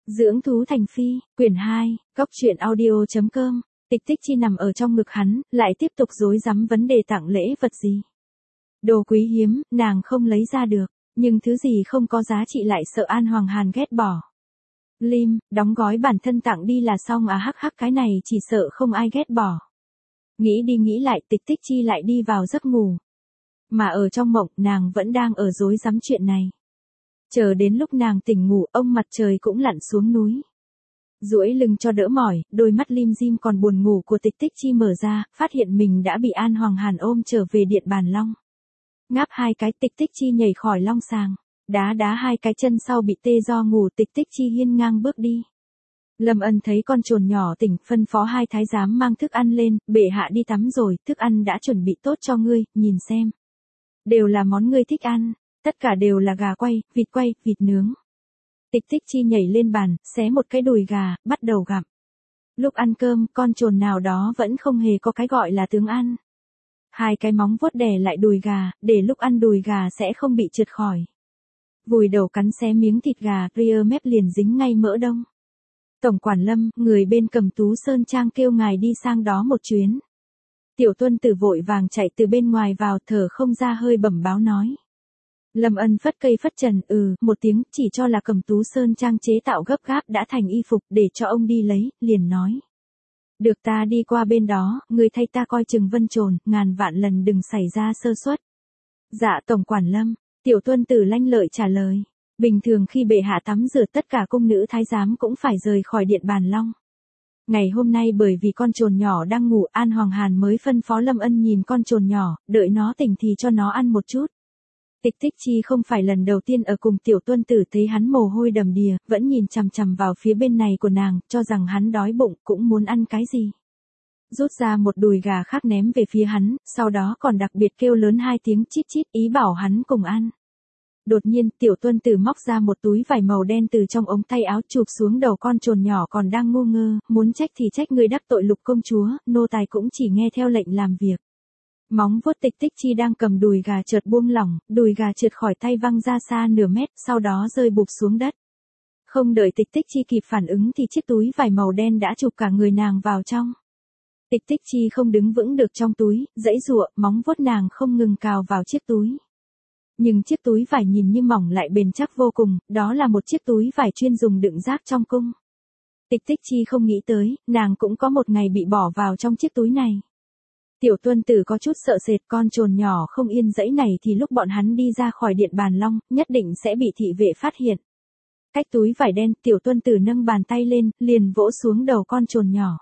Dưỡng thú thành phi, quyển 2, Cóc truyện audio.com. Tịch Tích Chi nằm ở trong ngực hắn, lại tiếp tục rối rắm vấn đề tặng lễ vật gì. Đồ quý hiếm, nàng không lấy ra được, nhưng thứ gì không có giá trị lại sợ An Hoàng Hàn ghét bỏ. Lim, đóng gói bản thân tặng đi là xong à, hắc hắc, cái này chỉ sợ không ai ghét bỏ. Nghĩ đi nghĩ lại, Tịch Tích Chi lại đi vào giấc ngủ. Mà ở trong mộng, nàng vẫn đang ở rối rắm chuyện này. Chờ đến lúc nàng tỉnh ngủ, ông mặt trời cũng lặn xuống núi. Duỗi lưng cho đỡ mỏi, đôi mắt lim dim còn buồn ngủ của Tịch Tích Chi mở ra, phát hiện mình đã bị An Hoàng Hàn ôm trở về Điện Bàn Long. Ngáp hai cái, Tịch Tích Chi nhảy khỏi long sàng, đá hai cái chân sau bị tê do ngủ, Tịch Tích Chi hiên ngang bước đi. Lâm Ân thấy con trồn nhỏ tỉnh, phân phó hai thái giám mang thức ăn lên, bệ hạ đi tắm rồi, thức ăn đã chuẩn bị tốt cho ngươi, nhìn xem. Đều là món ngươi thích ăn, tất cả đều là gà quay, vịt nướng. Tịch Tích Chi nhảy lên bàn, xé một cái đùi gà, bắt đầu gặm. Lúc ăn cơm, con trồn nào đó vẫn không hề có cái gọi là tướng ăn. Hai cái móng vuốt đè lại đùi gà, để lúc ăn đùi gà sẽ không bị trượt khỏi. Vùi đầu cắn xé miếng thịt gà, ria mép liền dính ngay mỡ đông. Tổng quản Lâm, người bên Cẩm Tú Sơn Trang kêu ngài đi sang đó một chuyến. Tiểu Tuân Tử vội vàng chạy từ bên ngoài vào, thở không ra hơi bẩm báo nói. Lâm Ân phất cây phất trần, một tiếng, chỉ cho là Cẩm Tú Sơn Trang chế tạo gấp gáp đã thành y phục để cho ông đi lấy, liền nói. Được, ta đi qua bên đó, người thay ta coi chừng Vân Trồn, ngàn vạn lần đừng xảy ra sơ suất. Dạ Tổng quản Lâm, Tiểu Tuân Tử lanh lợi trả lời. Bình thường khi bệ hạ tắm rửa, tất cả cung nữ thái giám cũng phải rời khỏi Điện Bàn Long. Ngày hôm nay bởi vì con trồn nhỏ đang ngủ, An Hoàng Hàn mới phân phó Lâm Ân nhìn con trồn nhỏ, đợi nó tỉnh thì cho nó ăn một chút. Tịch Tích Chi không phải lần đầu tiên ở cùng Tiểu Tuân Tử, thấy hắn mồ hôi đầm đìa, vẫn nhìn chằm chằm vào phía bên này của nàng, cho rằng hắn đói bụng, cũng muốn ăn cái gì. Rút ra một đùi gà khác ném về phía hắn, sau đó còn đặc biệt kêu lớn hai tiếng chít chít, ý bảo hắn cùng ăn. Đột nhiên, Tiểu Tuân Tử móc ra một túi vải màu đen từ trong ống tay áo, chụp xuống đầu con trồn nhỏ còn đang ngu ngơ, muốn trách thì trách người đắc tội Lục công chúa, nô tài cũng chỉ nghe theo lệnh làm việc. Móng vuốt Tịch Tích Chi đang cầm đùi gà chợt buông lỏng, đùi gà trượt khỏi tay văng ra xa nửa mét, sau đó rơi bụp xuống đất. Không đợi Tịch Tích Chi kịp phản ứng thì chiếc túi vải màu đen đã chụp cả người nàng vào trong. Tịch Tích Chi không đứng vững được trong túi, giãy giụa, móng vuốt nàng không ngừng cào vào chiếc túi. Nhưng chiếc túi vải nhìn như mỏng lại bền chắc vô cùng, đó là một chiếc túi vải chuyên dùng đựng rác trong cung. Tịch Tích Chi không nghĩ tới, nàng cũng có một ngày bị bỏ vào trong chiếc túi này. Tiểu Tuân Tử có chút sợ sệt, con trồn nhỏ không yên dãy này thì lúc bọn hắn đi ra khỏi Điện Bàn Long, nhất định sẽ bị thị vệ phát hiện. Cách túi vải đen, Tiểu Tuân Tử nâng bàn tay lên, liền vỗ xuống đầu con trồn nhỏ.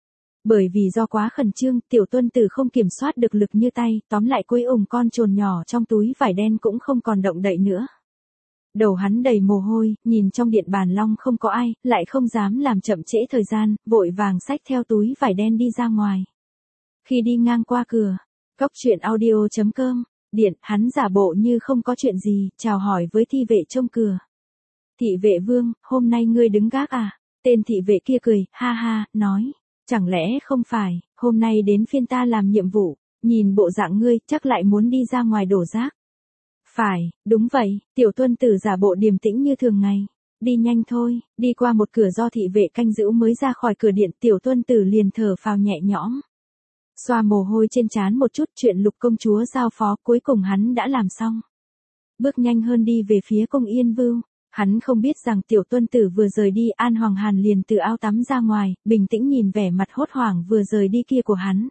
Bởi vì do quá khẩn trương, Tiểu Tuân Tử không kiểm soát được lực như tay, tóm lại cuối con trồn nhỏ trong túi vải đen cũng không còn động đậy nữa. Đầu hắn đầy mồ hôi, nhìn trong Điện Bàn Long không có ai, lại không dám làm chậm trễ thời gian, vội vàng xách theo túi vải đen đi ra ngoài. Khi đi ngang qua cửa, Cóc truyện audio.com, điện, hắn giả bộ như không có chuyện gì, chào hỏi với thị vệ trông cửa. Thị vệ Vương, hôm nay ngươi đứng gác à? Tên thị vệ kia cười, ha ha, nói. Chẳng lẽ không phải, hôm nay đến phiên ta làm nhiệm vụ, nhìn bộ dạng ngươi, chắc lại muốn đi ra ngoài đổ rác. Phải, đúng vậy, Tiểu Tuân Tử giả bộ điềm tĩnh như thường ngày. Đi nhanh thôi, đi qua một cửa do thị vệ canh giữ mới ra khỏi cửa điện, Tiểu Tuân Tử liền thở phào nhẹ nhõm. Xoa mồ hôi trên trán một chút, chuyện Lục công chúa giao phó cuối cùng hắn đã làm xong. Bước nhanh hơn đi về phía cung Yên Vưu. Hắn không biết rằng Tiểu Tuân Tử vừa rời đi, An Hoàng Hàn liền từ ao tắm ra ngoài, bình tĩnh nhìn vẻ mặt hốt hoảng vừa rời đi kia của hắn.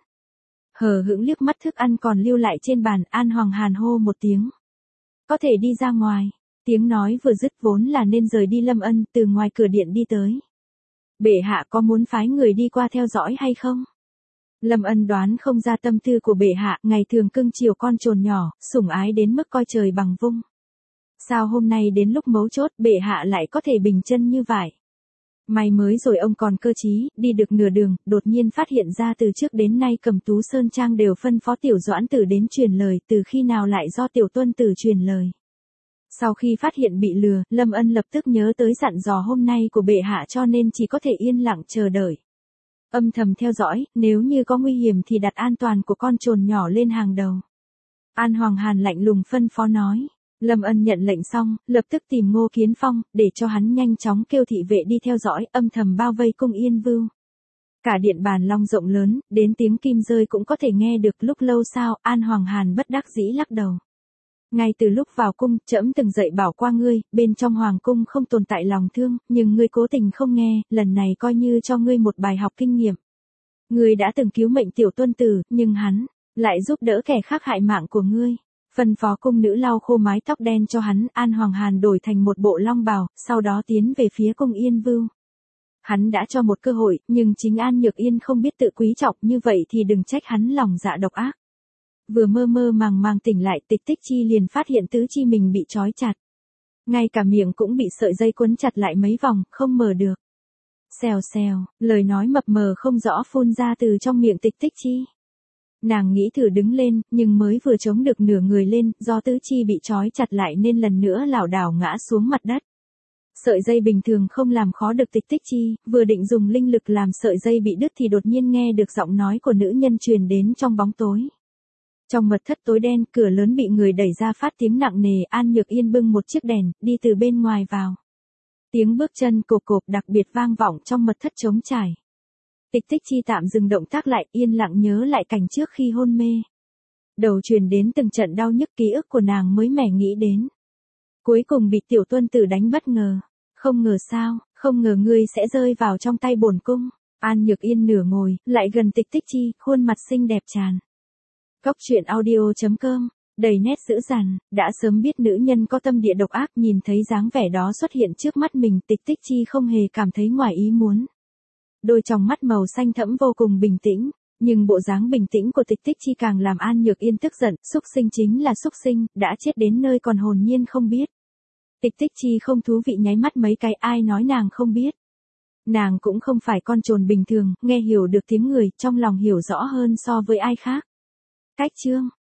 Hờ hững liếc mắt thức ăn còn lưu lại trên bàn, An Hoàng Hàn hô một tiếng. Có thể đi ra ngoài. Tiếng nói vừa dứt vốn là nên rời đi Lâm Ân từ ngoài cửa điện đi tới. Bệ hạ có muốn phái người đi qua theo dõi hay không? Lâm Ân đoán không ra tâm tư của bệ hạ, ngày thường cưng chiều con trồn nhỏ, sủng ái đến mức coi trời bằng vung. Sao hôm nay đến lúc mấu chốt bệ hạ lại có thể bình chân như vậy? May mới rồi ông còn cơ trí, đi được nửa đường, đột nhiên phát hiện ra từ trước đến nay Cẩm Tú Sơn Trang đều phân phó Tiểu Doãn Tử đến truyền lời, từ khi nào lại do Tiểu Tuân Tử truyền lời. Sau khi phát hiện bị lừa, Lâm Ân lập tức nhớ tới dặn dò hôm nay của bệ hạ cho nên chỉ có thể yên lặng chờ đợi. Âm thầm theo dõi, nếu như có nguy hiểm thì đặt an toàn của con trồn nhỏ lên hàng đầu. An Hoàng Hàn lạnh lùng phân phó nói. Lâm Ân nhận lệnh xong, lập tức tìm Ngô Kiến Phong, để cho hắn nhanh chóng kêu thị vệ đi theo dõi, âm thầm bao vây cung Yên Vưu. Cả điện bàn long rộng lớn, đến tiếng kim rơi cũng có thể nghe được. Lúc lâu sau, An Hoàng Hàn bất đắc dĩ lắc đầu. Ngay từ lúc vào cung, trẫm từng dạy bảo qua ngươi, bên trong hoàng cung không tồn tại lòng thương, nhưng ngươi cố tình không nghe, lần này coi như cho ngươi một bài học kinh nghiệm. Ngươi đã từng cứu mệnh tiểu tuân tử, nhưng hắn lại giúp đỡ kẻ khác hại mạng của ngươi. Phân phó cung nữ lau khô mái tóc đen cho hắn. An Hoàng Hàn đổi thành một bộ long bào, sau đó tiến về phía cung Yên Vưu. Hắn đã cho một cơ hội, nhưng chính An Nhược Yên không biết tự quý trọng, như vậy thì đừng trách hắn lòng dạ độc ác. Vừa mơ mơ màng màng tỉnh lại, Tịch Tích Chi liền phát hiện tứ chi mình bị trói chặt. Ngay cả miệng cũng bị sợi dây quấn chặt lại mấy vòng, không mở được. Xèo xèo, lời nói mập mờ không rõ phun ra từ trong miệng Tịch Tích Chi. Nàng nghĩ thử đứng lên, nhưng mới vừa chống được nửa người lên, do tứ chi bị trói chặt lại nên lần nữa lảo đảo ngã xuống mặt đất. Sợi dây bình thường không làm khó được Tịch Tích Chi, vừa định dùng linh lực làm sợi dây bị đứt thì đột nhiên nghe được giọng nói của nữ nhân truyền đến trong bóng tối. Trong mật thất tối đen, cửa lớn bị người đẩy ra phát tiếng nặng nề. An Nhược Yên bưng một chiếc đèn, đi từ bên ngoài vào. Tiếng bước chân cộp cộp đặc biệt vang vọng trong mật thất trống trải. Tịch Tích Chi tạm dừng động tác lại, yên lặng nhớ lại cảnh trước khi hôn mê. Đầu truyền đến từng trận đau nhức, ký ức của nàng mới mẻ nghĩ đến. Cuối cùng bị tiểu tuân tử đánh bất ngờ. Không ngờ sao, không ngờ ngươi sẽ rơi vào trong tay bổn cung. An Nhược Yên nửa ngồi, lại gần Tịch Tích Chi, khuôn mặt xinh đẹp tràn. Cóc truyện audio.com, đầy nét dữ dằn, đã sớm biết nữ nhân có tâm địa độc ác, nhìn thấy dáng vẻ đó xuất hiện trước mắt mình, Tịch Tích Chi không hề cảm thấy ngoài ý muốn. Đôi tròng mắt màu xanh thẫm vô cùng bình tĩnh, nhưng bộ dáng bình tĩnh của Tịch Tích Chi càng làm An Nhược Yên tức giận. Xúc sinh chính là xúc sinh, đã chết đến nơi còn hồn nhiên không biết. Tịch Tích Chi không thú vị nháy mắt mấy cái, ai nói nàng không biết. Nàng cũng không phải con trồn bình thường, nghe hiểu được tiếng người, trong lòng hiểu rõ hơn so với ai khác. Cách chương